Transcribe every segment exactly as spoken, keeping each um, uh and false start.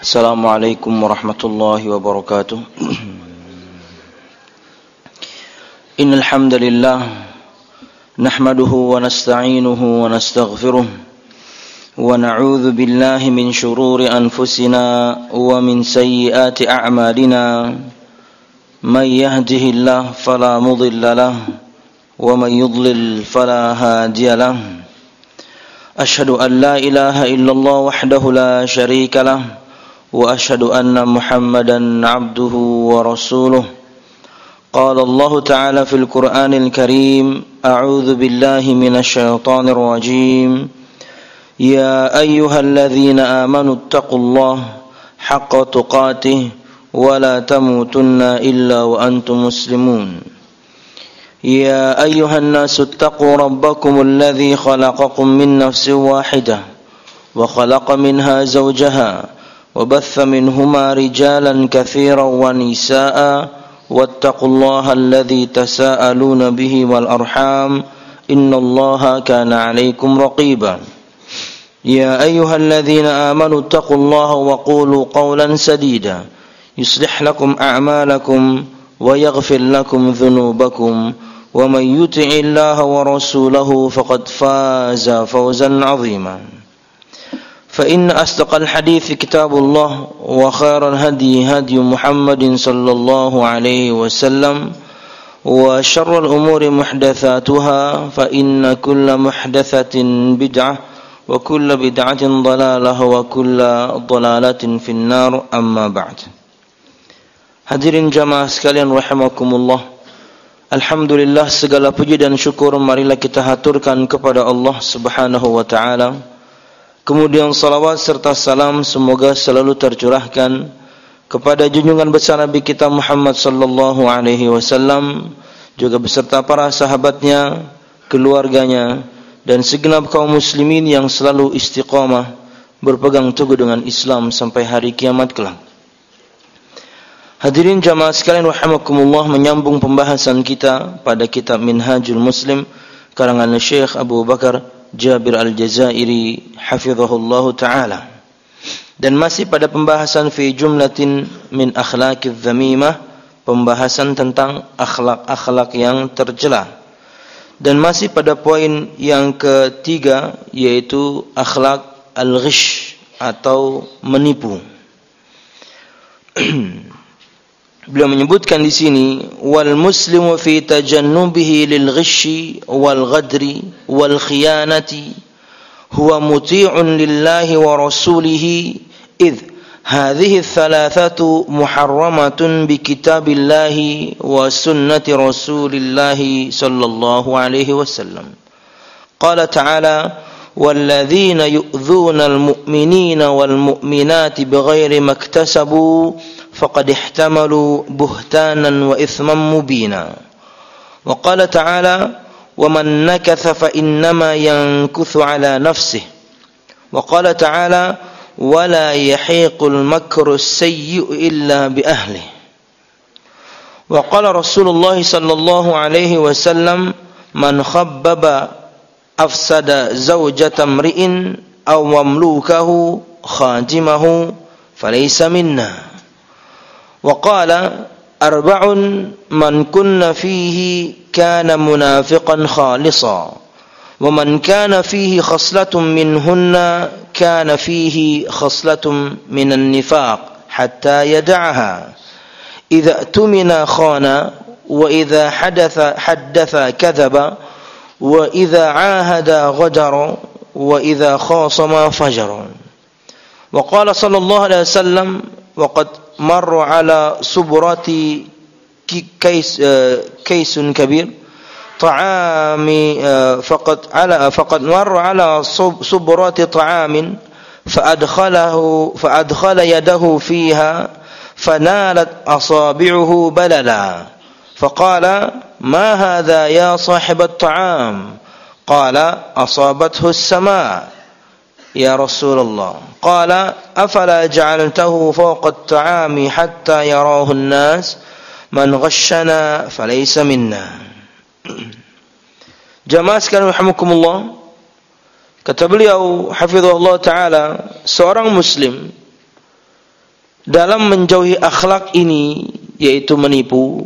Assalamualaikum warahmatullahi wabarakatuh. Innal hamdalillah nahmaduhu wa nasta'inuhu wa nastaghfiruh wa na'udzu billahi min shururi anfusina wa min sayyiati a'malina. May yahdihillahu fala mudilla lahu wa may yudlil fala hadiya lahu. Ashhadu an la ilaha illallah wahdahu la syarika lahu wa ashhadu anna Muhammadan abduhu wa rasuluh. Qala Allah Ta'ala fil Qur'anil Karim, a'udzu billahi minasy syaithanir rajim. Ya ayyuhalladzina amanu taqullaha haqqa tuqatih wa la tamutunna illa wa antum muslimun. Ya ayyuhan nasu taqu rabbakumul ladzi khalaqakum min nafsin wahidah wa khalaqa minha zawjaha وبث منهما رجالا كثيرا ونساء واتقوا الله الذي تساءلون به والأرحام إن الله كان عليكم رقيبا يا أيها الذين آمنوا اتقوا الله وقولوا قولا سديدا يصلح لكم أعمالكم ويغفر لكم ذنوبكم ومن يطع الله ورسوله فقد فاز فوزا عظيما فإن أصدق الحديث كتاب الله وخير الهدي هدي محمد صلى الله عليه وسلم وشر الأمور محدثاتها فإن كل محدثة بدعة وكل بدعة ضلالة وكل ضلالة في النار أما بعد. Hadirin jamaah sekalian rahimakumullah. Alhamdulillah, segala puji dan syukur marilah kita haturkan kepada Allah Subhanahu wa taala. Kemudian salawat serta salam semoga selalu tercurahkan kepada junjungan besar Nabi kita Muhammad sallallahu alaihi wasallam, juga beserta para sahabatnya, keluarganya, dan segenap kaum muslimin yang selalu istiqamah berpegang teguh dengan Islam sampai hari kiamat kelak. Hadirin jamaah sekalian rahimakumullah, menyambung pembahasan kita pada kitab Minhajul Muslim karangan Syekh Abu Bakar Jabir Al-Jazairi hafizahullahu ta'ala, dan masih pada pembahasan fi jumlatin min akhlaqiz zamimah, pembahasan tentang akhlak-akhlak yang tercela, dan masih pada poin yang ketiga yaitu akhlak al-ghish atau menipu. Beliau menyebutkan di sini, wal muslimu fi tajannubihi lil ghishi wal ghadri wal khiyanati huwa muti'un lillahi wa rasulihi idh hadhihi thalathatu muharramatun bi kitabillahi wa sunnati rasulillahi sallallahu alaihi wasallam. Qala ta'ala والذين يؤذون المؤمنين والمؤمنات بغير ما اكتسبوا فقد احتملوا بهتانا وإثما مبينا. وقال تعالى ومن نكث فإنما ينكث على نفسه. وقال تعالى ولا يحيق المكر السيء إلا بأهله. وقال رسول الله صلى الله عليه وسلم من خبب أفسد زوجة امرئ أو مملوكه خادمه فليس منا. وقال أربع من كن فيه كان منافقا خالصا ومن كان فيه خصلة منهن كان فيه خصلة من النفاق حتى يدعها إذا اؤتمن خان وإذا حدث حدث كذب وإذا عاهد غدر وإذا خاصم فجر. وقال صلى الله عليه وسلم وقد مر على صبرة كيس كيس كبير طعام فقد على فقد مر على صبرة طعام فأدخله فأدخل يده فيها فنالت أصابعه بللا فقال ما هذا يا صاحب الطعام؟ قال أصابته السماء يا رسول الله. قال أفلا جعلته فوق الطعام حتى يراه الناس من غشنا فليس منا. Jamaah sekalian rahimakumullah, kata beliau hafizahullah taala, seorang muslim dalam menjauhi akhlak ini, yaitu menipu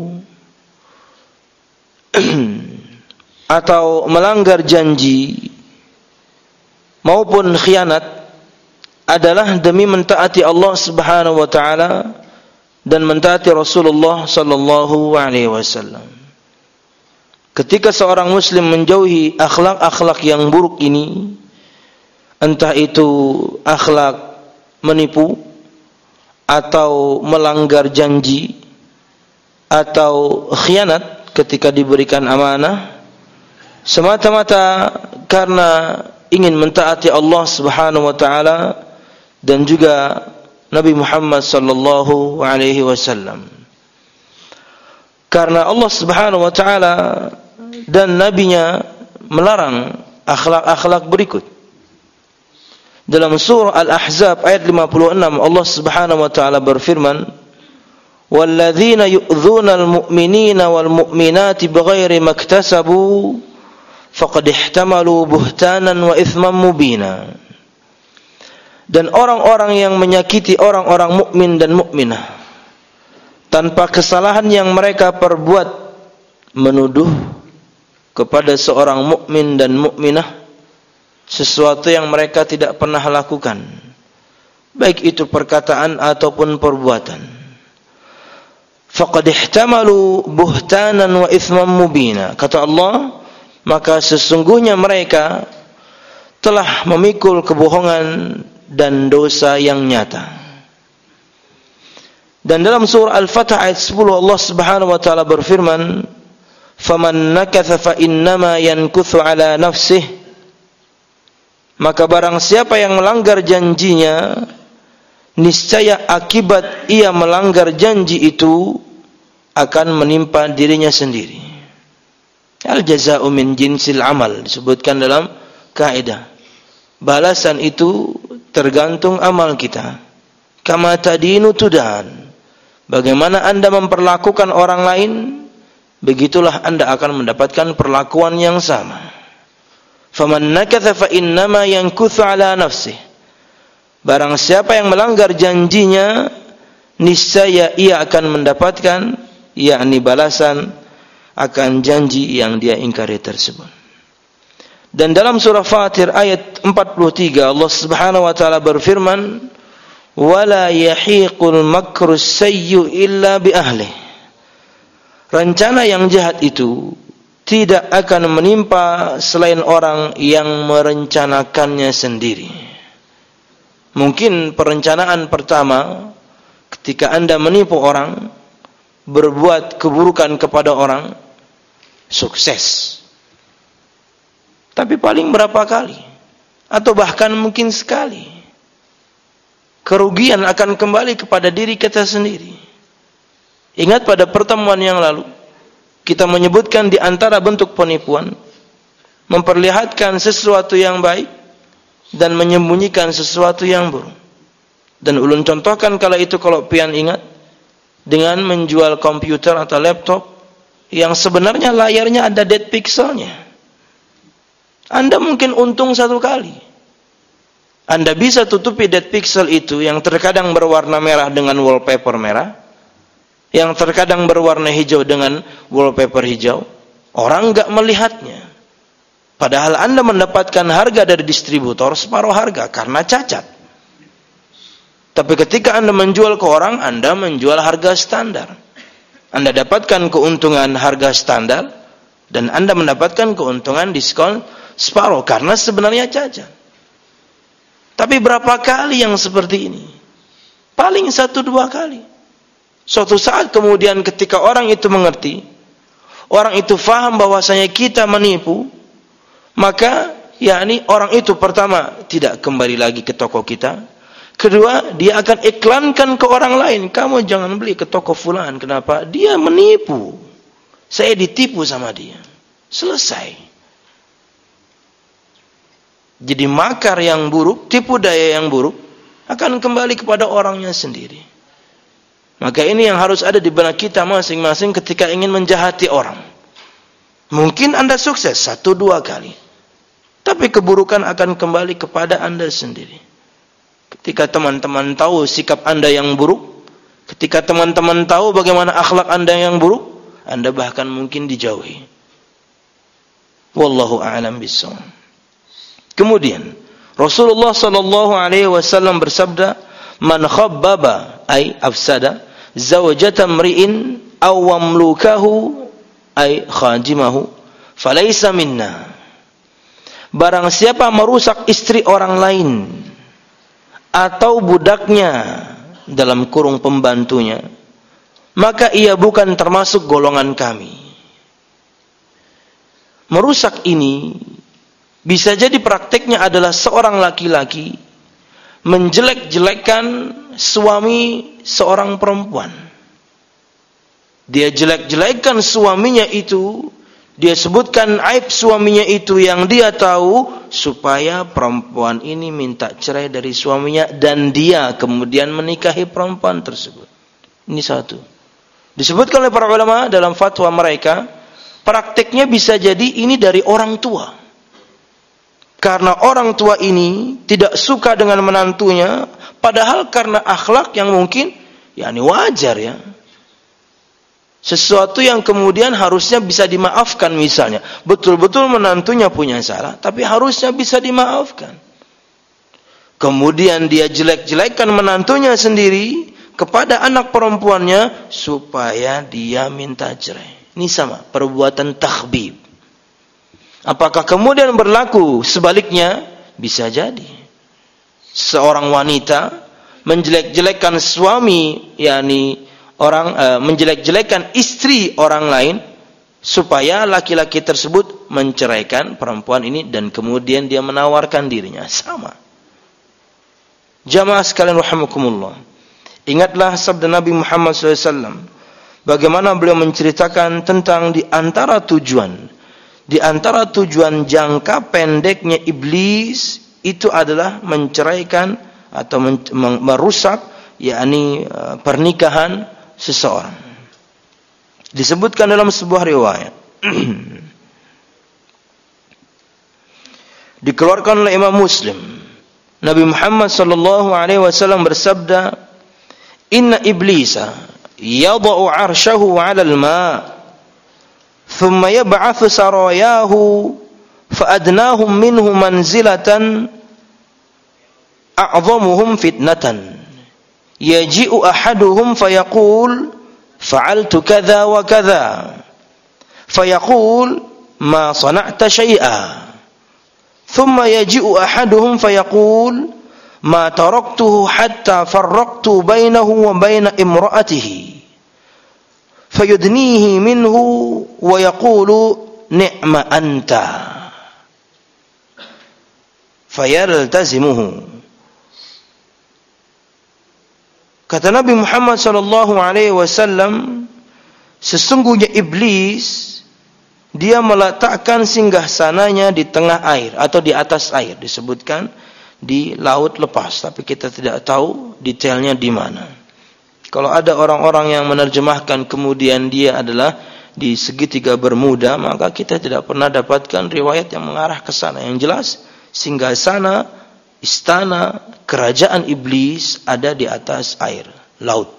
atau melanggar janji maupun khianat, adalah demi mentaati Allah Subhanahu wa taala dan mentaati Rasulullah sallallahu alaihi wasallam. Ketika seorang muslim menjauhi akhlak-akhlak yang buruk ini, entah itu akhlak menipu atau melanggar janji atau khianat ketika diberikan amanah, semata-mata karena ingin mentaati Allah Subhanahu wa taala dan juga Nabi Muhammad sallallahu alaihi wasallam. Karena Allah Subhanahu wa taala dan nabinya melarang akhlak-akhlak berikut. Dalam surah Al-Ahzab ayat lima puluh enam, Allah Subhanahu wa taala berfirman, "Walladzina yu'dzunal mu'minina wal mu'minati bighairi maktasabu faqad ihtamalu buhtanan wa itsman mubina." Dan orang-orang yang menyakiti orang-orang mukmin dan mukminah tanpa kesalahan yang mereka perbuat, menuduh kepada seorang mukmin dan mukminah sesuatu yang mereka tidak pernah lakukan, baik itu perkataan ataupun perbuatan. Faqad ihtamalu buhtanan wa itsman mubina. Kata Allah, maka sesungguhnya mereka telah memikul kebohongan dan dosa yang nyata. Dan dalam surah Al-Fatah ayat sepuluh, Allah Subhanahu wa taala berfirman, "Faman nakatha fa innama yankuthu ala nafsihi." Maka barang siapa yang melanggar janjinya, niscaya akibat ia melanggar janji itu akan menimpa dirinya sendiri. Al-jaza'u min jinsil amal, disebutkan dalam kaidah. Balasan itu tergantung amal kita. Kama tadinu tudan. Bagaimana Anda memperlakukan orang lain, begitulah Anda akan mendapatkan perlakuan yang sama. Faman nakatha fa innama yankuthu ala nafsihi. Barang siapa yang melanggar janjinya, niscaya ia akan mendapatkan, yakni balasan akan janji yang dia ingkari tersebut. Dan dalam surah Fatir ayat empat puluh tiga, Allah Subhanahu wa taala berfirman, "Wala yahiqul makru sayyu illa bi ahli." Rencana yang jahat itu tidak akan menimpa selain orang yang merencanakannya sendiri. Mungkin perencanaan pertama ketika Anda menipu orang, berbuat keburukan kepada orang, sukses. Tapi paling berapa kali? Atau bahkan mungkin sekali. Kerugian akan kembali kepada diri kita sendiri. Ingat pada pertemuan yang lalu, kita menyebutkan di antara bentuk penipuan, memperlihatkan sesuatu yang baik dan menyembunyikan sesuatu yang buruk. Dan ulun contohkan kala itu, kalau pian ingat, dengan menjual komputer atau laptop yang sebenarnya layarnya ada dead pixelnya. Anda mungkin untung satu kali. Anda bisa tutupi dead pixel itu yang terkadang berwarna merah dengan wallpaper merah, yang terkadang berwarna hijau dengan wallpaper hijau. Orang enggak melihatnya. Padahal Anda mendapatkan harga dari distributor separuh harga karena cacat. Tapi ketika Anda menjual ke orang, Anda menjual harga standar. Anda dapatkan keuntungan harga standar dan Anda mendapatkan keuntungan diskon separuh karena sebenarnya cacat. Tapi berapa kali yang seperti ini? Paling satu dua kali. Suatu saat kemudian ketika orang itu mengerti, orang itu faham bahwasanya kita menipu, maka yakni orang itu pertama tidak kembali lagi ke toko kita. Kedua, dia akan iklankan ke orang lain, "Kamu jangan beli ke toko fulan." Kenapa? Dia menipu. Saya ditipu sama dia. Selesai. Jadi makar yang buruk, tipu daya yang buruk akan kembali kepada orangnya sendiri. Maka ini yang harus ada di benak kita masing-masing ketika ingin menjahati orang. Mungkin Anda sukses satu dua kali, tapi keburukan akan kembali kepada Anda sendiri. Ketika teman-teman tahu sikap Anda yang buruk, Ketika teman-teman tahu bagaimana akhlak Anda yang buruk, Anda bahkan mungkin dijauhi. Wallahu a'lam bishawab. Kemudian Rasulullah sallallahu alaihi wasallam bersabda, "Man khabbaba ay afsada zawjata mri'in aw mamlukahu ay khadimahu falaysa minna." Barang siapa merusak istri orang lain atau budaknya dalam kurung pembantunya, maka ia bukan termasuk golongan kami. Merusak ini bisa jadi prakteknya adalah seorang laki-laki menjelek-jelekkan suami seorang perempuan. Dia jelek-jelekkan suaminya itu, dia sebutkan aib suaminya itu yang dia tahu, supaya perempuan ini minta cerai dari suaminya dan dia kemudian menikahi perempuan tersebut. Ini satu. Disebutkan oleh para ulama dalam fatwa mereka, prakteknya bisa jadi ini dari orang tua. Karena orang tua ini tidak suka dengan menantunya, padahal karena akhlak yang mungkin yakni wajar ya. Sesuatu yang kemudian harusnya bisa dimaafkan misalnya. Betul-betul menantunya punya salah, tapi harusnya bisa dimaafkan. Kemudian dia jelek-jelekkan menantunya sendiri kepada anak perempuannya supaya dia minta cerai. Ini sama, perbuatan takhbib. Apakah kemudian berlaku sebaliknya? Bisa jadi. Seorang wanita menjelek-jelekkan suami, yakni orang e, menjelek-jelekkan istri orang lain supaya laki-laki tersebut menceraikan perempuan ini dan kemudian dia menawarkan dirinya. Sama. Jamaah sekalian rahimakumullah. Ingatlah sabda Nabi Muhammad shallallahu alaihi wasallam. Bagaimana beliau menceritakan tentang di antara tujuan di antara tujuan jangka pendeknya iblis itu adalah menceraikan atau merusak yakni pernikahan seseorang. Disebutkan dalam sebuah riwayat dikeluarkan oleh Imam Muslim, Nabi Muhammad sallallahu alaihi wasallam bersabda, "Inna iblisa yada'u 'arsyahu 'alal ma' thumma yab'atsu sarayahu fa'adnahum minhu manzilatan a'dhamuhum fitnatan yaji'u ahaduhum fayaqul fa'altu kadza wa kadza fayaqul ma sana'ta syai'a thumma yaji'u ahaduhum fayaqul ma taraktuhu hatta farraqtu bainahu wa baina imra'atihi fayudnihi minhu wa yaqulu ni'ma anta fayaltazimuhu." Kata Nabi Muhammad sallallahu alaihi wasallam, sesungguhnya iblis dia meletakkan singgahsananya di tengah air atau di atas air, disebutkan di laut lepas, tapi kita tidak tahu detailnya di mana. Kalau ada orang-orang yang menerjemahkan kemudian dia adalah di segitiga Bermuda, maka kita tidak pernah dapatkan riwayat yang mengarah ke sana. Yang jelas singgasana, istana, kerajaan iblis ada di atas air, laut.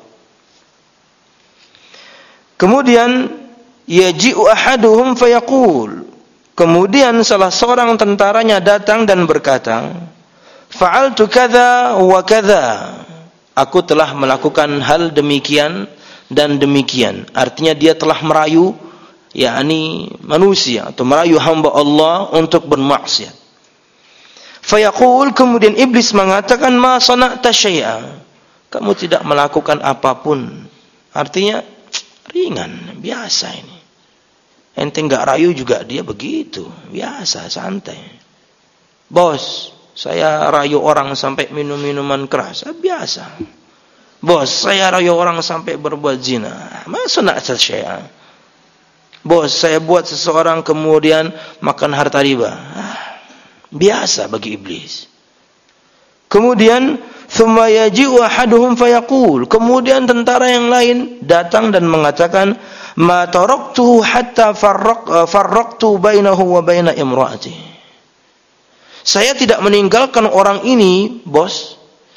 Kemudian yaji'u ahaduhum fayaqul, kemudian salah seorang tentaranya datang dan berkata, fa'altu kadza wa kadza, aku telah melakukan hal demikian dan demikian. Artinya dia telah merayu yakni manusia atau merayu hamba Allah untuk bermaksiat. Fayaqul, kemudian iblis mengatakan, ma sana'ta syai'a, kamu tidak melakukan apapun. Artinya ringan, biasa ini. Ente enggak rayu juga dia begitu, biasa, santai. Bos, saya rayu orang sampai minum minuman keras, biasa. Bos, saya rayu orang sampai berbuat zina, ma sana'ta syai'a. Bos, saya buat seseorang kemudian makan harta riba, biasa bagi iblis. Kemudian thumma yaji'u ahaduhum fayaqul, kemudian tentara yang lain datang dan mengatakan, ma taraktuhu hatta farraq farraqtu bainahu wa baina imra'ati, saya tidak meninggalkan orang ini, bos,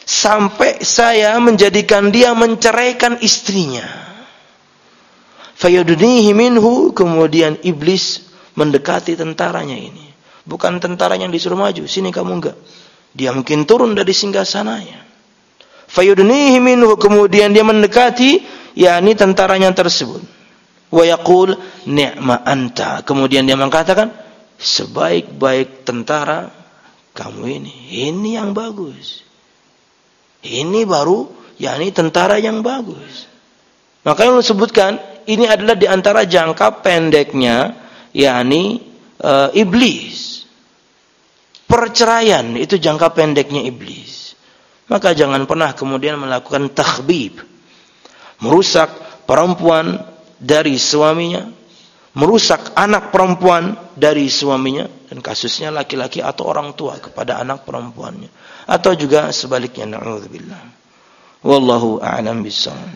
sampai saya menjadikan dia menceraikan istrinya. Fayudnihi minhu, kemudian iblis mendekati tentaranya ini. Bukan tentara yang disuruh maju, sini kamu enggak. Dia mungkin turun dari singgasananya. Fayudnihi minhu, kemudian dia mendekati yakni tentaranya tersebut. Wa yaqul ni'ma anta, kemudian dia mengatakan, sebaik-baik tentara kamu ini, ini yang bagus. Ini baru yakni tentara yang bagus. Maka yang disebutkan ini adalah di antara jangka pendeknya yakni e, iblis. Perceraian itu jangka pendeknya iblis. Maka jangan pernah kemudian melakukan takhbib, merusak perempuan dari suaminya, merusak anak perempuan dari suaminya, dan kasusnya laki-laki atau orang tua kepada anak perempuannya, atau juga sebaliknya, na'udzubillah. Wallahu a'lam bishawab.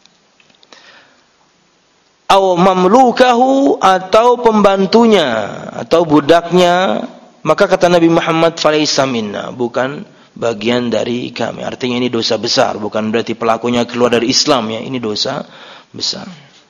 Aw mamlukahu, atau pembantunya atau budaknya, maka kata Nabi Muhammad falaisa minna, bukan bagian dari kami. Artinya ini dosa besar, bukan berarti pelakunya keluar dari Islam ya, ini dosa besar.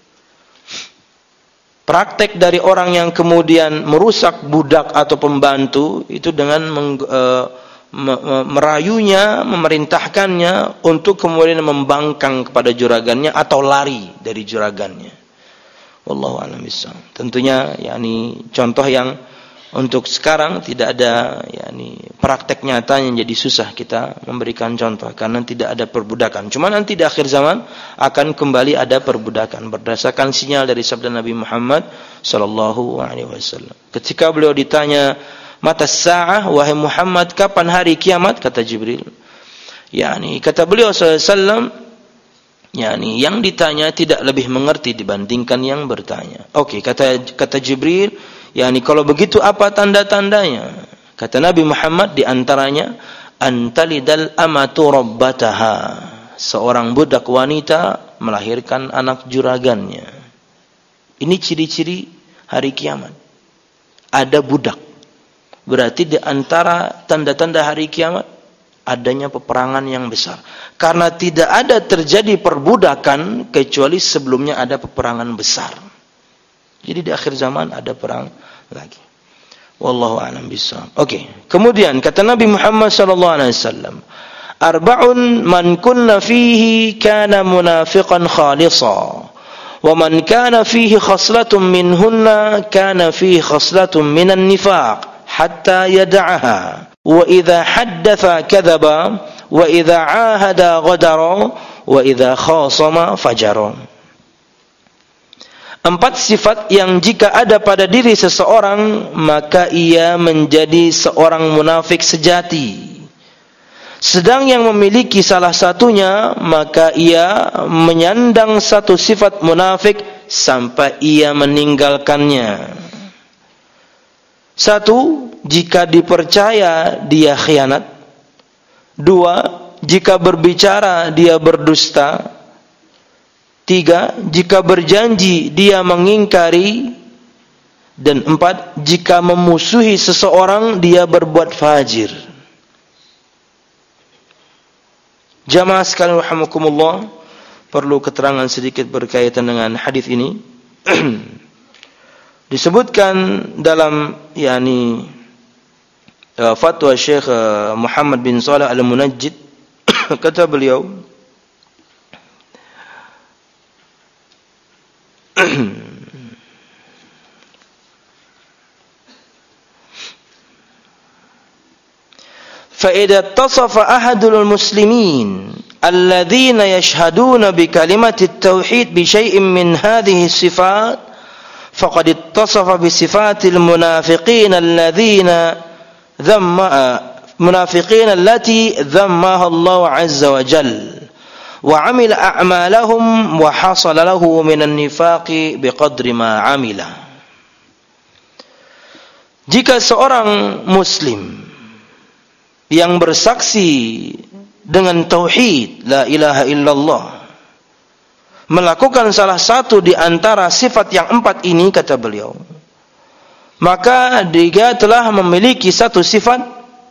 Praktek dari orang yang kemudian merusak budak atau pembantu itu dengan meng, e, me, me, merayunya, memerintahkannya untuk kemudian membangkang kepada juragannya atau lari dari juragannya. Wallahu a'lam bishawab. Tentunya yakni contoh yang untuk sekarang tidak ada yakni praktek nyata yang jadi susah kita memberikan contoh karena tidak ada perbudakan. Cuma nanti di akhir zaman akan kembali ada perbudakan berdasarkan sinyal dari sabda Nabi Muhammad sallallahu alaihi wasallam. Ketika beliau ditanya, "Mata sa'ah, wahai Muhammad, kapan hari kiamat?" kata Jibril. yakni kata beliau sallallahu alaihi wasallam, yakni yang ditanya tidak lebih mengerti dibandingkan yang bertanya. Oke, okay, kata kata Jibril, yakni kalau begitu apa tanda-tandanya? Kata Nabi Muhammad, di antaranya antalidal amatu rabbataha, seorang budak wanita melahirkan anak juragannya. Ini ciri-ciri hari kiamat. Ada budak. Berarti di antara tanda-tanda hari kiamat adanya peperangan yang besar. Karena tidak ada terjadi perbudakan kecuali sebelumnya ada peperangan besar. Jadi di akhir zaman ada perang lagi. Wallahu a'lam bishawab. Oke, okay. Kemudian kata Nabi Muhammad sallallahu alaihi wasallam, arba'un man kunna fihi kana munafiqan khalisa, wa man kana fihi khaslatun minhunna kana fihi khaslatun minan nifaq hatta yad'aha, wa idza haddatha kadhaba, wa idza 'ahada ghadara, wa idza khasama fajara. Empat sifat yang jika ada pada diri seseorang, maka ia menjadi seorang munafik sejati. Sedang yang memiliki salah satunya, maka ia menyandang satu sifat munafik sampai ia meninggalkannya. Satu, jika dipercaya dia khianat. Dua, jika berbicara dia berdusta. Tiga, jika berjanji dia mengingkari. Dan empat, jika memusuhi seseorang dia berbuat fajir. Jamaah sekalian rahimakumullah, perlu keterangan sedikit berkaitan dengan hadis ini. Disebutkan dalam yakni uh, fatwa Syekh uh, Muhammad bin Shalih Al-Munajjid, kata beliau, فإذا اتصف أحد المسلمين الذين يشهدون بكلمة التوحيد بشيء من هذه الصفات فقد اتصف بصفات المنافقين الذين ذم منافقين التي ذمها الله عز وجل وعمل أعمالهم وحصل له من النفاق بقدر ما عمل. Jika seorang muslim yang bersaksi dengan tauhid la ilaha illallah melakukan salah satu di antara sifat yang empat ini, kata beliau, maka dia telah memiliki satu sifat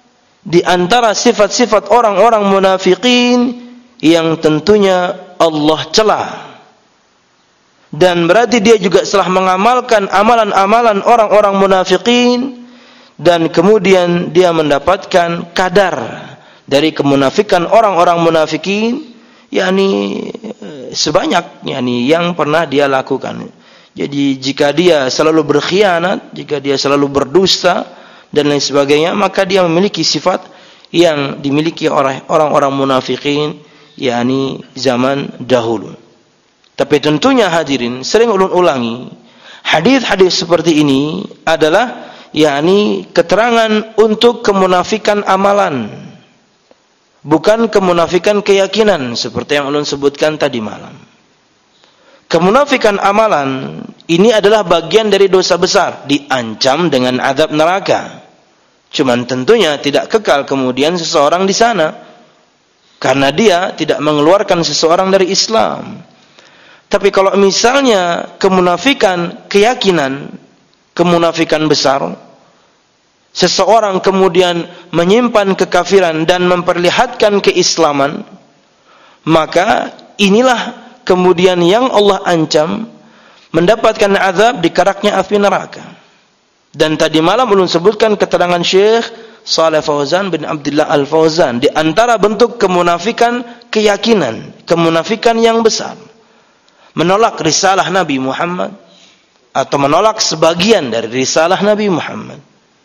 di antara sifat-sifat orang-orang munafikin yang tentunya Allah celah. Dan berarti dia juga telah mengamalkan amalan-amalan orang-orang munafikin, dan kemudian dia mendapatkan kadar dari kemunafikan orang-orang munafikin, yakni sebanyak yakni yang pernah dia lakukan. Jadi jika dia selalu berkhianat, jika dia selalu berdusta dan lain sebagainya, maka dia memiliki sifat yang dimiliki oleh orang-orang munafikin yakni zaman dahulu. Tapi tentunya hadirin, sering ulun ulangi, hadis-hadis seperti ini adalah yakni keterangan untuk kemunafikan amalan, bukan kemunafikan keyakinan seperti yang ulun sebutkan tadi malam. Kemunafikan amalan ini adalah bagian dari dosa besar, diancam dengan azab neraka. Cuman tentunya tidak kekal kemudian seseorang di sana, karena dia tidak mengeluarkan seseorang dari Islam. Tapi kalau misalnya kemunafikan keyakinan, kemunafikan besar, seseorang kemudian menyimpan kekafiran dan memperlihatkan keislaman, maka inilah kemudian yang Allah ancam mendapatkan azab di karaknya api neraka. Dan tadi malam ulun sebutkan keterangan Syekh Shalih Fauzan bin Abdullah Al-Fauzan, di antara bentuk kemunafikan keyakinan, kemunafikan yang besar, menolak risalah Nabi Muhammad atau menolak sebagian dari risalah Nabi Muhammad,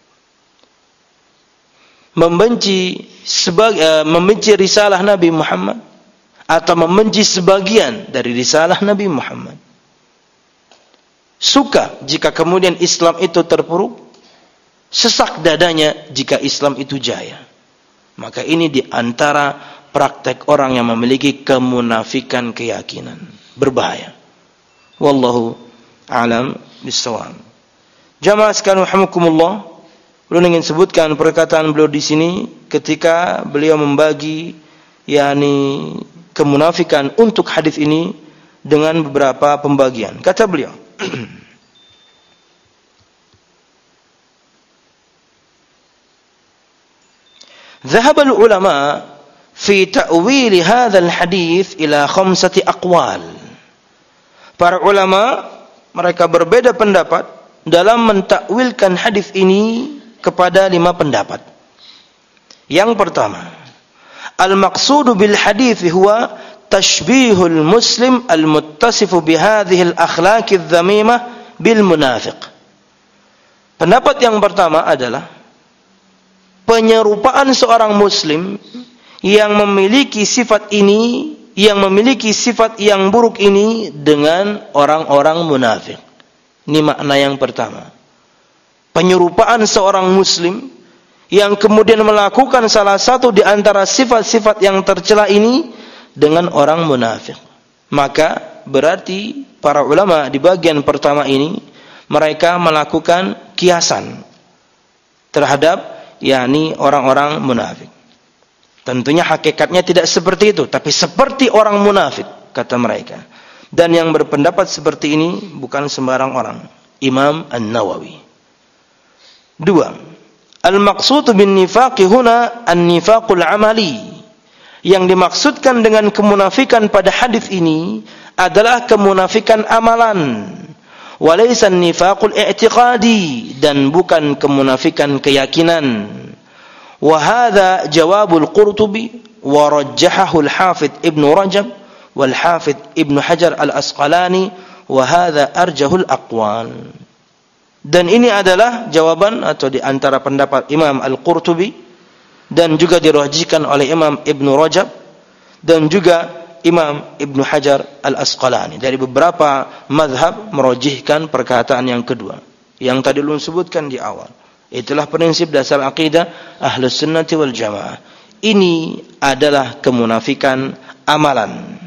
membenci sebagai, uh, membenci risalah Nabi Muhammad atau membenci sebagian dari risalah Nabi Muhammad. Suka jika kemudian Islam itu terpuruk, sesak dadanya jika Islam itu jaya. Maka ini di antara praktek orang yang memiliki kemunafikan keyakinan, berbahaya. Wallahu a'lam bissawab. Jamaah sekalian rahimakumullah, belum ingin sebutkan perkataan beliau di sini ketika beliau membagi yakni kemunafikan untuk hadis ini dengan beberapa pembagian. Kata beliau, ذهب العلماء في تأويل هذا الحديث إلى خمسة أقوال. Para ulama mereka berbeda pendapat dalam mentakwilkan hadis ini kepada lima pendapat. Yang pertama, al-maqsudu bil hadis huwa tashbihul muslim al-muttasifu bihadhihi al-akhlaq adh-dhamimah bil munafiq. Pendapat yang pertama adalah penyerupaan seorang muslim yang memiliki sifat ini, yang memiliki sifat yang buruk ini dengan orang-orang munafik. Ini makna yang pertama. Penyerupaan seorang muslim yang kemudian melakukan salah satu di antara sifat-sifat yang tercela ini dengan orang munafik. Maka berarti para ulama di bagian pertama ini mereka melakukan kiasan terhadap yakni orang-orang munafik. Tentunya hakikatnya tidak seperti itu, tapi seperti orang munafik kata mereka. Dan yang berpendapat seperti ini bukan sembarang orang, Imam An-Nawawi. Dua, al-maqsud bin nifaqi huna an-nifaqul amali. Yang dimaksudkan dengan kemunafikan pada hadis ini adalah kemunafikan amalan. Walaysa an-nifaqul i'tiqadi, dan bukan kemunafikan keyakinan. Wa hadza jawabul Qurtubi wa rajjahahu al-Hafidz Ibnu Rajab wal Hafidz Ibnu Hajar Al-Asqalani wa hadza arjahul aqwal. Dan ini adalah jawaban atau di antara pendapat Imam Al-Qurtubi dan juga dirajihkan oleh Imam Ibnu Rajab dan juga Imam Ibnu Hajar Al-Asqalani. Dari beberapa mazhab merajihkan perkataan yang kedua yang tadi ulun sebutkan di awal. Itulah prinsip dasar akidah Ahlus Sunnati wal Jamaah. Ini adalah kemunafikan amalan.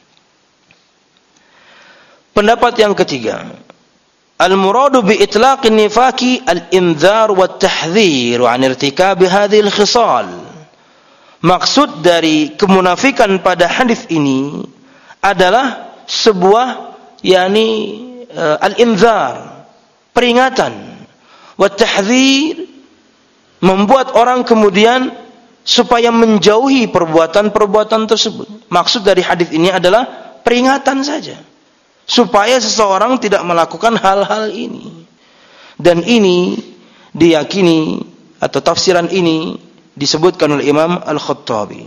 Pendapat yang ketiga, al-muradu bi itlaqin nifaqi al-indzar wa at-tahdhir 'an irtikab hadhihi al-khisal. Maksud dari kemunafikan pada hadis ini adalah sebuah yakni uh, al-indzar, peringatan, wa tahdhir, membuat orang kemudian supaya menjauhi perbuatan-perbuatan tersebut. Maksud dari hadis ini adalah peringatan saja, supaya seseorang tidak melakukan hal-hal ini. Dan ini diyakini atau tafsiran ini disebutkan oleh Imam Al-Khattabi.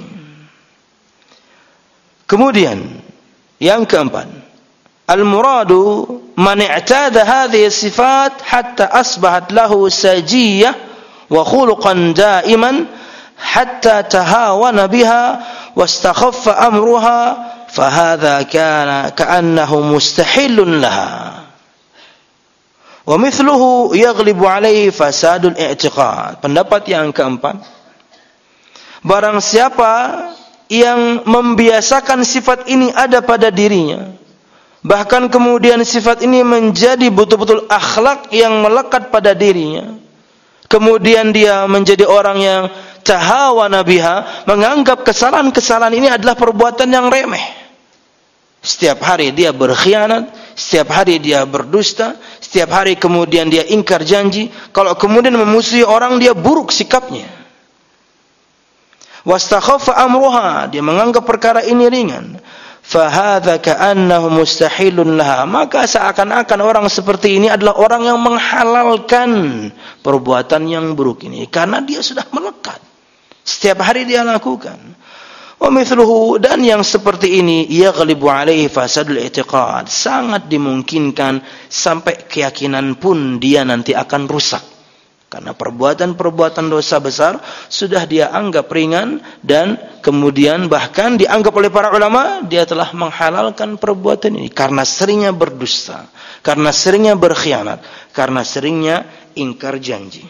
Kemudian yang keempat, al-muradu man i'tada hadhihi sifat hatta asbahat lahu sajiyah wa khuluqan daiman hatta tahawana biha wastakhaffa amruha fahadha kana ka'annahu mustahilun laha wa mithluhu yaghlibu alaihi fasadul i'tiqad. Pendapat yang keempat, barang siapa yang membiasakan sifat ini ada pada dirinya, bahkan kemudian sifat ini menjadi betul-betul akhlak yang melekat pada dirinya, kemudian dia menjadi orang yang tahawana biha, menganggap kesalahan-kesalahan ini adalah perbuatan yang remeh. Setiap hari dia berkhianat, setiap hari dia berdusta, setiap hari kemudian dia ingkar janji, kalau kemudian memusuhi orang dia buruk sikapnya. Wastakhaffa amruha, dia menganggap perkara ini ringan. Fahadha ka'annahu mustahilun laha, maka seakan-akan orang seperti ini adalah orang yang menghalalkan perbuatan yang buruk ini karena dia sudah melekat, setiap hari dia lakukan. Wa mithluhu, dan yang seperti ini yaghlibu alaihi fasadul i'tiqad, sangat dimungkinkan sampai keyakinan pun dia nanti akan rusak. Karena perbuatan-perbuatan dosa besar sudah dia anggap ringan, dan kemudian bahkan dianggap oleh para ulama dia telah menghalalkan perbuatan ini karena seringnya berdusta, karena seringnya berkhianat, karena seringnya ingkar janji.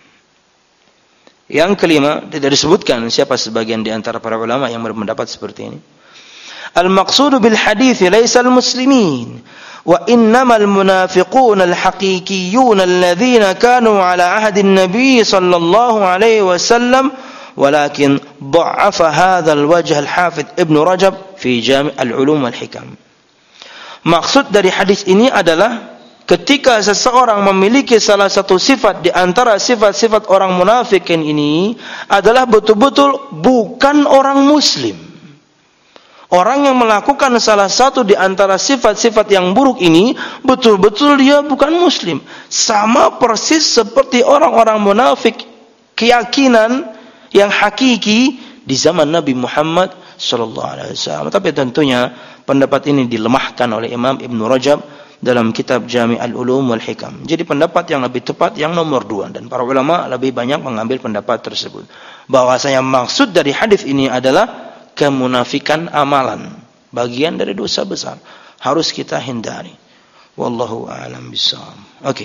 Yang kelima, tidak disebutkan siapa sebagian di antara para ulama yang berpendapat seperti ini. Al-maqsudu bil hadits laisa al-muslimin wa innamal munafiqun al-haqiqiyyun alladhina kanu ala ahdi an-nabi sallallahu alaihi wasallam walakin dha'afa hadha al-wajh al-hafidh Ibn Rajab fi Jami' al-Ulum wal-Hikam. Maksud dari hadis ini adalah ketika seseorang memiliki salah satu sifat di antara sifat-sifat orang munafikin ini adalah betul-betul bukan orang muslim. Orang yang melakukan salah satu di antara sifat-sifat yang buruk ini betul-betul dia bukan muslim. Sama persis seperti orang-orang munafik keyakinan yang hakiki di zaman Nabi Muhammad sallallahu alaihi wasallam. Tapi tentunya pendapat ini dilemahkan oleh Imam Ibn Rajab dalam kitab Jami' al-Ulum wal-Hikam. Jadi pendapat yang lebih tepat yang nomor dua, dan para ulama lebih banyak mengambil pendapat tersebut. Bahwasanya maksud dari hadis ini adalah kemunafikan amalan, bagian dari dosa besar, harus kita hindari. Wallahu a'lam bishawab. Oke. Okay.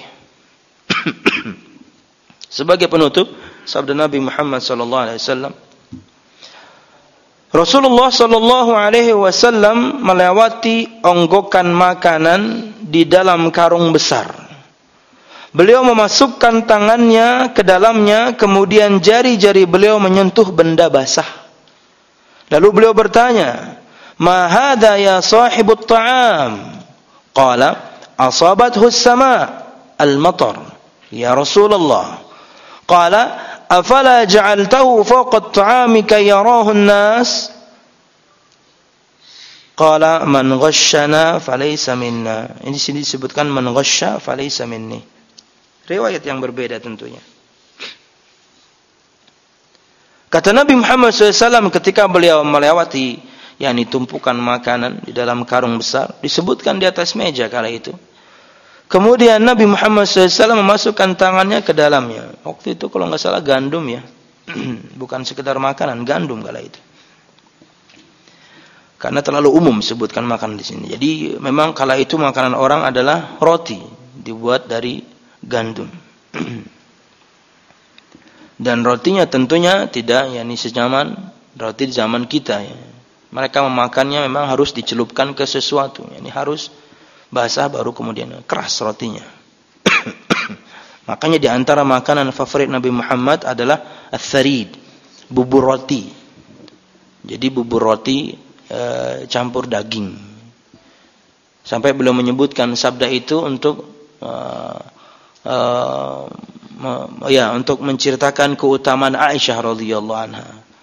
Sebagai penutup, sabda Nabi Muhammad sallallahu alaihi wasallam, Rasulullah sallallahu alaihi wasallam melewati onggokan makanan di dalam karung besar. Beliau memasukkan tangannya ke dalamnya, kemudian jari-jari beliau menyentuh benda basah. Lalu beliau bertanya, "Ma hadha ya sahibut ta'am?" Qala, "Asabathu as-sama' al-matar." Ya Rasulullah. Qala, "Afala ja'altahu fawqa at-ta'ami kay yarahu an-nas?" Qala, "Man ghashshana falaysa minna." Ini sini disebutkan man ghashsha falaysa minni. Riwayat yang berbeda tentunya. Kata Nabi Muhammad shallallahu alaihi wasallam ketika beliau melewati yakni tumpukan makanan di dalam karung besar, disebutkan di atas meja kala itu. Kemudian Nabi Muhammad shallallahu alaihi wasallam memasukkan tangannya ke dalamnya. Waktu itu kalau nggak salah gandum ya, bukan sekedar makanan, gandum kala itu. Karena terlalu umum sebutkan makanan di sini. Jadi memang kala itu makanan orang adalah roti dibuat dari gandum. Dan rotinya tentunya tidak yakni sejaman roti di zaman kita ya. Mereka memakannya memang harus dicelupkan ke sesuatu, yakni harus basah baru kemudian keras rotinya. Makanya di antara makanan favorit Nabi Muhammad adalah ats-tsarid, bubur roti. Jadi bubur roti e, campur daging. Sampai beliau menyebutkan sabda itu untuk e, e, ya untuk menceritakan keutamaan Aisyah radhiyallahu anha.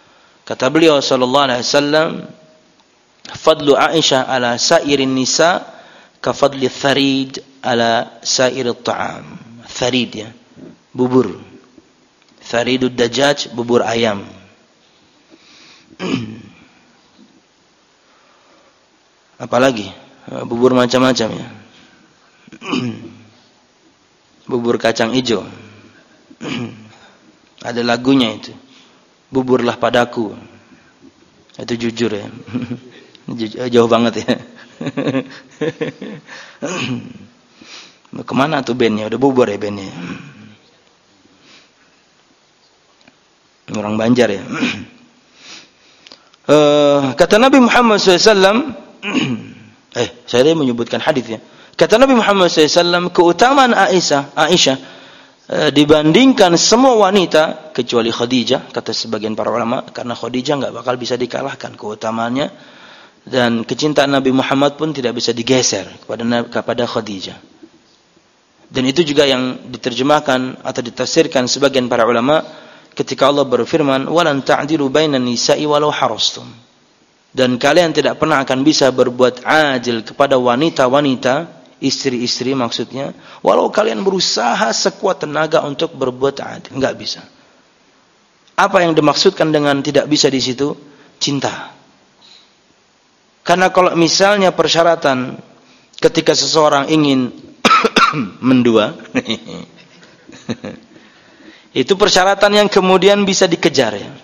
Kata beliau sallallahu alaihi wasallam, fadlu Aisyah ala sairin nisa ka fadli tharid ala sairit ta'am. Tharid ya, bubur. Tharidud dajaj, bubur ayam. Apalagi bubur macam-macam ya. Bubur kacang hijau. Ada lagunya itu. Buburlah padaku. Itu jujur ya. Jauh banget ya. Kemana tuh bandnya? Udah bubur ya bandnya. Orang Banjar ya. Uh, kata Nabi Muhammad shallallahu alaihi wasallam, eh saya tadi menyebutkan hadis ya. Kata Nabi Muhammad shallallahu alaihi wasallam, keutamaan Aisyah, Aisyah uh, dibandingkan semua wanita kecuali Khadijah, kata sebagian para ulama, karena Khadijah enggak bakal bisa dikalahkan keutamaannya, dan kecintaan Nabi Muhammad pun tidak bisa digeser kepada kepada Khadijah. Dan itu juga yang diterjemahkan atau ditafsirkan sebagian para ulama ketika Allah berfirman, "Walan ta'dilu bainan nisa'i walau harastum." Dan kalian tidak pernah akan bisa berbuat adil kepada wanita-wanita, istri-istri maksudnya, walau kalian berusaha sekuat tenaga untuk berbuat adil, enggak bisa. Apa yang dimaksudkan dengan tidak bisa di situ? Cinta. Karena kalau misalnya persyaratan ketika seseorang ingin mendua, itu persyaratan yang kemudian bisa dikejar ya.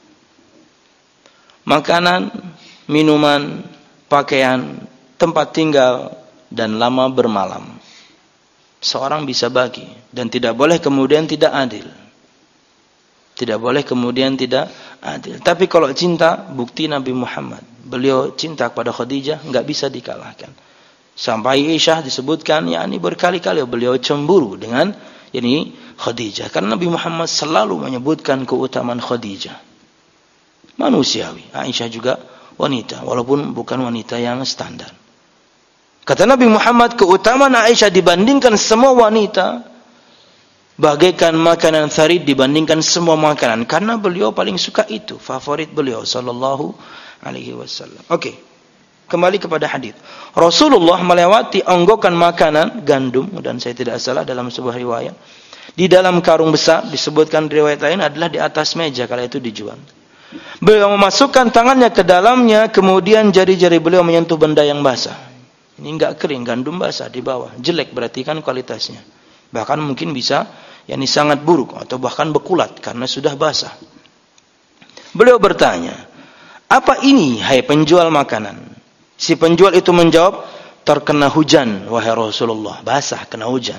Makanan, minuman, pakaian, tempat tinggal, dan lama bermalam. Seorang bisa bagi dan tidak boleh kemudian tidak adil. Tidak boleh kemudian tidak adil. Tapi kalau cinta, bukti Nabi Muhammad, beliau cinta kepada Khadijah enggak bisa dikalahkan. Sampai Aisyah disebutkan, yakni berkali-kali beliau cemburu dengan ini Khadijah, karena Nabi Muhammad selalu menyebutkan keutamaan Khadijah. Manusiawi. Aisyah juga wanita, walaupun bukan wanita yang standar. Kata Nabi Muhammad, keutamaan Aisyah dibandingkan semua wanita bagaikan makanan tharid dibandingkan semua makanan, karena beliau paling suka itu, favorit beliau sallallahu alaihi wasallam. Oke. Okay. Kembali kepada hadis. Rasulullah melewati onggokan makanan gandum, dan saya tidak salah dalam sebuah riwayat, di dalam karung besar, disebutkan di riwayat lain adalah di atas meja kala itu dijual. Beliau memasukkan tangannya ke dalamnya, kemudian jari-jari beliau menyentuh benda yang basah. Ini enggak kering, gandum basah di bawah. Jelek berarti kan kualitasnya. Bahkan mungkin bisa yakni sangat buruk atau bahkan bekulat karena sudah basah. Beliau bertanya, "Apa ini hai penjual makanan?" Si penjual itu menjawab, "Terkena hujan wahai Rasulullah." Basah, kena hujan.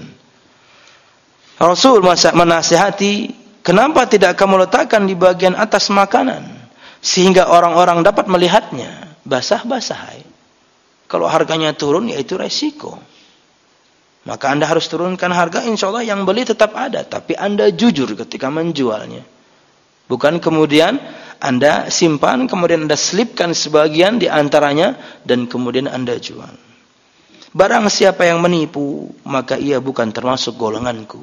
Rasul menasihati, "Kenapa tidak kamu letakkan di bagian atas makanan sehingga orang-orang dapat melihatnya?" Basah-basah. Kalau harganya turun, ya itu resiko. Maka Anda harus turunkan harga, insya Allah yang beli tetap ada, tapi Anda jujur ketika menjualnya. Bukan kemudian Anda simpan, kemudian Anda selipkan sebagian di antaranya, dan kemudian Anda jual. Barang siapa yang menipu, maka ia bukan termasuk golonganku.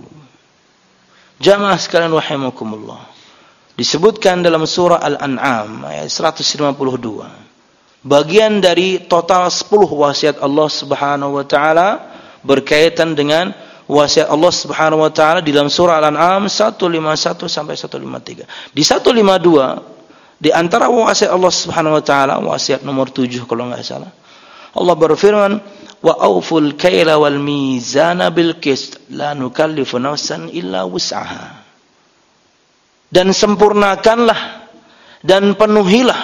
Jamaah sekalian rahimakumullah. Disebutkan dalam surah Al-An'am ayat seratus lima puluh dua. Bagian dari total sepuluh wasiat Allah Subhanahu wa taala berkaitan dengan wasiat Allah Subhanahu wa taala di dalam surah Al-An'am seratus lima puluh satu sampai seratus lima puluh tiga. Di seratus lima puluh dua di antara wasiat Allah Subhanahu wa taala, wasiat nomor tujuh kalau enggak salah, Allah berfirman, "Wa auful kaila wal mizana bil qist, la nukallifu nafsan illa wus'aha." Dan sempurnakanlah dan penuhilah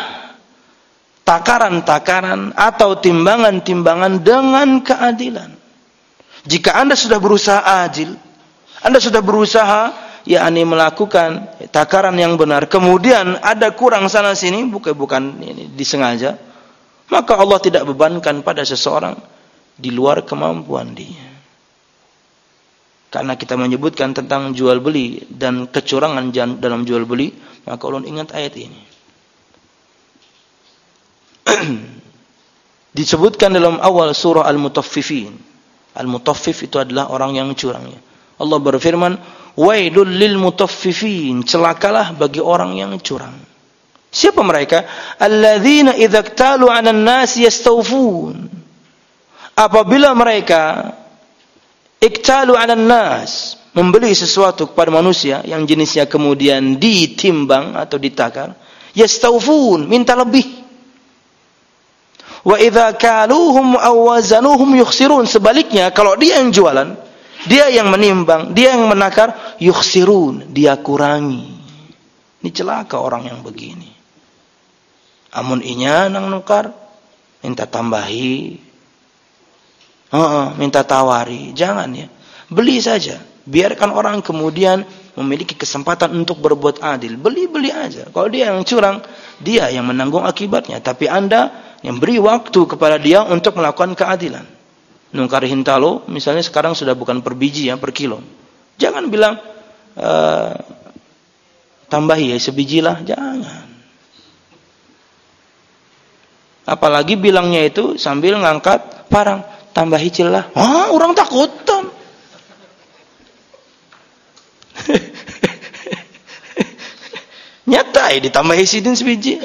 takaran-takaran atau timbangan-timbangan dengan keadilan. Jika Anda sudah berusaha adil, Anda sudah berusaha yakni melakukan takaran yang benar, kemudian ada kurang sana sini, bukan bukan ini disengaja, maka Allah tidak bebankan pada seseorang di luar kemampuan dia. Karena kita menyebutkan tentang jual beli dan kecurangan dalam jual beli, maka ulun ingat ayat ini. Disebutkan dalam awal surah Al-Mutaffifin. Al-Mutaffif itu adalah orang yang curang. Allah berfirman, "Wailul lil mutaffifin." Celakalah bagi orang yang curang. Siapa mereka? Alladzina idza iktalu 'alan nas yastawfun. Apabila mereka iktalu 'alan nas, membeli sesuatu kepada manusia yang jenisnya kemudian ditimbang atau ditakar, yastawfun, minta lebih. Wa idza kaluhum aw wazanuhum yukhsirun. Sebaliknya, kalau dia yang jualan, dia yang menimbang, dia yang menakar, yukhsirun, dia kurangi. Ini celaka orang yang begini. Amun inya nang nukar, minta tambahi, uh, minta tawari, jangan ya. Beli saja. Biarkan orang kemudian memiliki kesempatan untuk berbuat adil. Beli-beli aja. Kalau dia yang curang, dia yang menanggung akibatnya. Tapi Anda yang beri waktu kepada dia untuk melakukan keadilan. Nungkar hintalo, misalnya sekarang sudah bukan per biji ya, per kilo. Jangan bilang, uh, tambahi ya sebiji lah, jangan. Apalagi bilangnya itu sambil ngangkat parang, tambahi cilah. Wah, orang takutan. Nyata ya ditambahi sidin sebiji.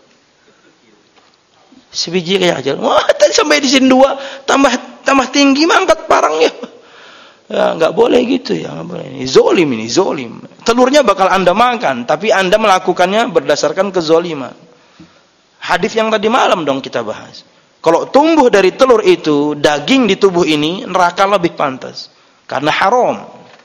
Sebiji kayak aja. Wah, tadi sampai di sini dua, tambah tambah tinggi mangkat parangnya. Ya, enggak boleh gitu ya, enggak boleh. Ini zolim ini, zolim. Telurnya bakal Anda makan, tapi Anda melakukannya berdasarkan kezoliman. Hadis yang tadi malam dong kita bahas. Kalau tumbuh dari telur itu daging di tubuh ini, neraka lebih pantas karena haram.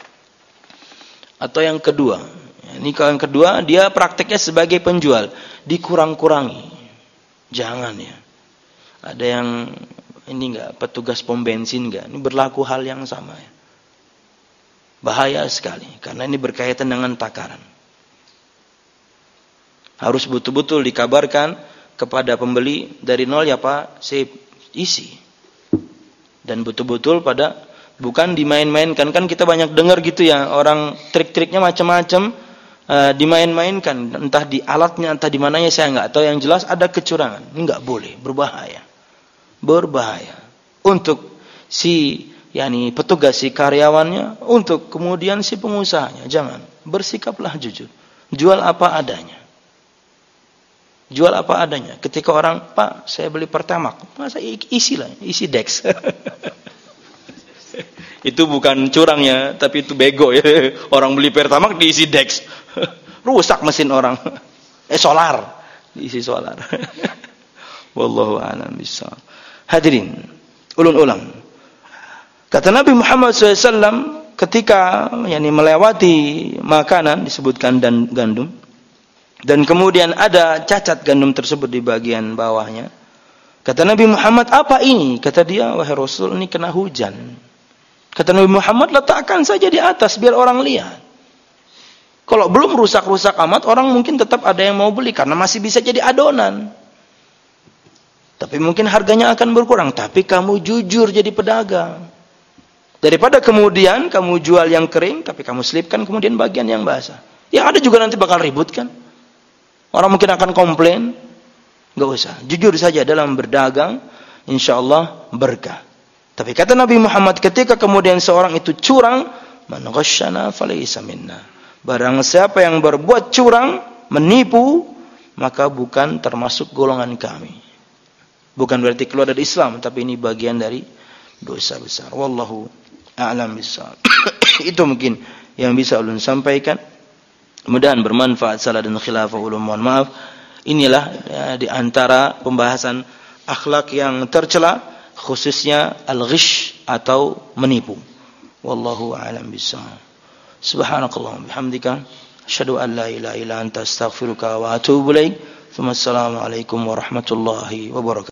Atau yang kedua, ini kalau yang kedua dia prakteknya sebagai penjual, dikurang-kurangi. Jangan ya. Ada yang ini enggak petugas pom bensin enggak? Ini berlaku hal yang sama ya. Bahaya sekali karena ini berkaitan dengan takaran. Harus betul-betul dikabarkan kepada pembeli dari nol ya Pak, saya isi. Dan betul-betul pada bukan dimain-mainkan, kan kita banyak dengar gitu ya, orang trik-triknya macam-macam. Uh, dimain-mainkan, entah di alatnya, entah di mananya saya enggak tahu, yang jelas ada kecurangan. Ini enggak boleh, berbahaya. Berbahaya. Untuk si yakni petugas, si karyawannya, untuk kemudian si pengusahanya. Jangan, bersikaplah jujur. Jual apa adanya. Jual apa adanya. Ketika orang, Pak, saya beli Pertamax, masa isi lah, isi Dex. Itu bukan curangnya, tapi itu bego ya. Orang beli Pertamax diisi Dex. Rusak mesin orang. Eh solar, diisi solar. Wallahu a'lam bishawab. Hadirin, ulun-ulang. Kata Nabi Muhammad shallallahu alaihi wasallam ketika yakni melewati makanan disebutkan dan gandum, dan kemudian ada cacat gandum tersebut di bagian bawahnya. Kata Nabi Muhammad, apa ini? Kata dia, wahai Rasul, ini kena hujan. Kata Nabi Muhammad, letakkan saja di atas biar orang lihat. Kalau belum rusak-rusak amat, orang mungkin tetap ada yang mau beli karena masih bisa jadi adonan. Tapi mungkin harganya akan berkurang. Tapi kamu jujur jadi pedagang. Daripada kemudian kamu jual yang kering, tapi kamu selipkan kemudian bagian yang basah. Yang ada juga nanti bakal ribut kan. Orang mungkin akan komplain. Enggak usah. Jujur saja dalam berdagang, insyaallah berkah. Tapi kata Nabi Muhammad, ketika kemudian seorang itu curang, man ghasyana falaysa minna. Barang siapa yang berbuat curang, menipu, maka bukan termasuk golongan kami. Bukan berarti keluar dari Islam, tapi ini bagian dari dosa besar. Wallahu a'lam bishawab. Itu mungkin yang bisa ulun sampaikan. Mudah-mudahan bermanfaat. Salah dan khilafah ulun mohon maaf. Inilah ya, di antara pembahasan akhlak yang tercela, khususnya al-ghish atau menipu. Wallahu a'lam bishawab. Subhanakallahumma bihamdika asyhadu an la ilaha illa anta astaghfiruka wa atubu ilaik. Assalamualaikum warahmatullahi wabarakatuh.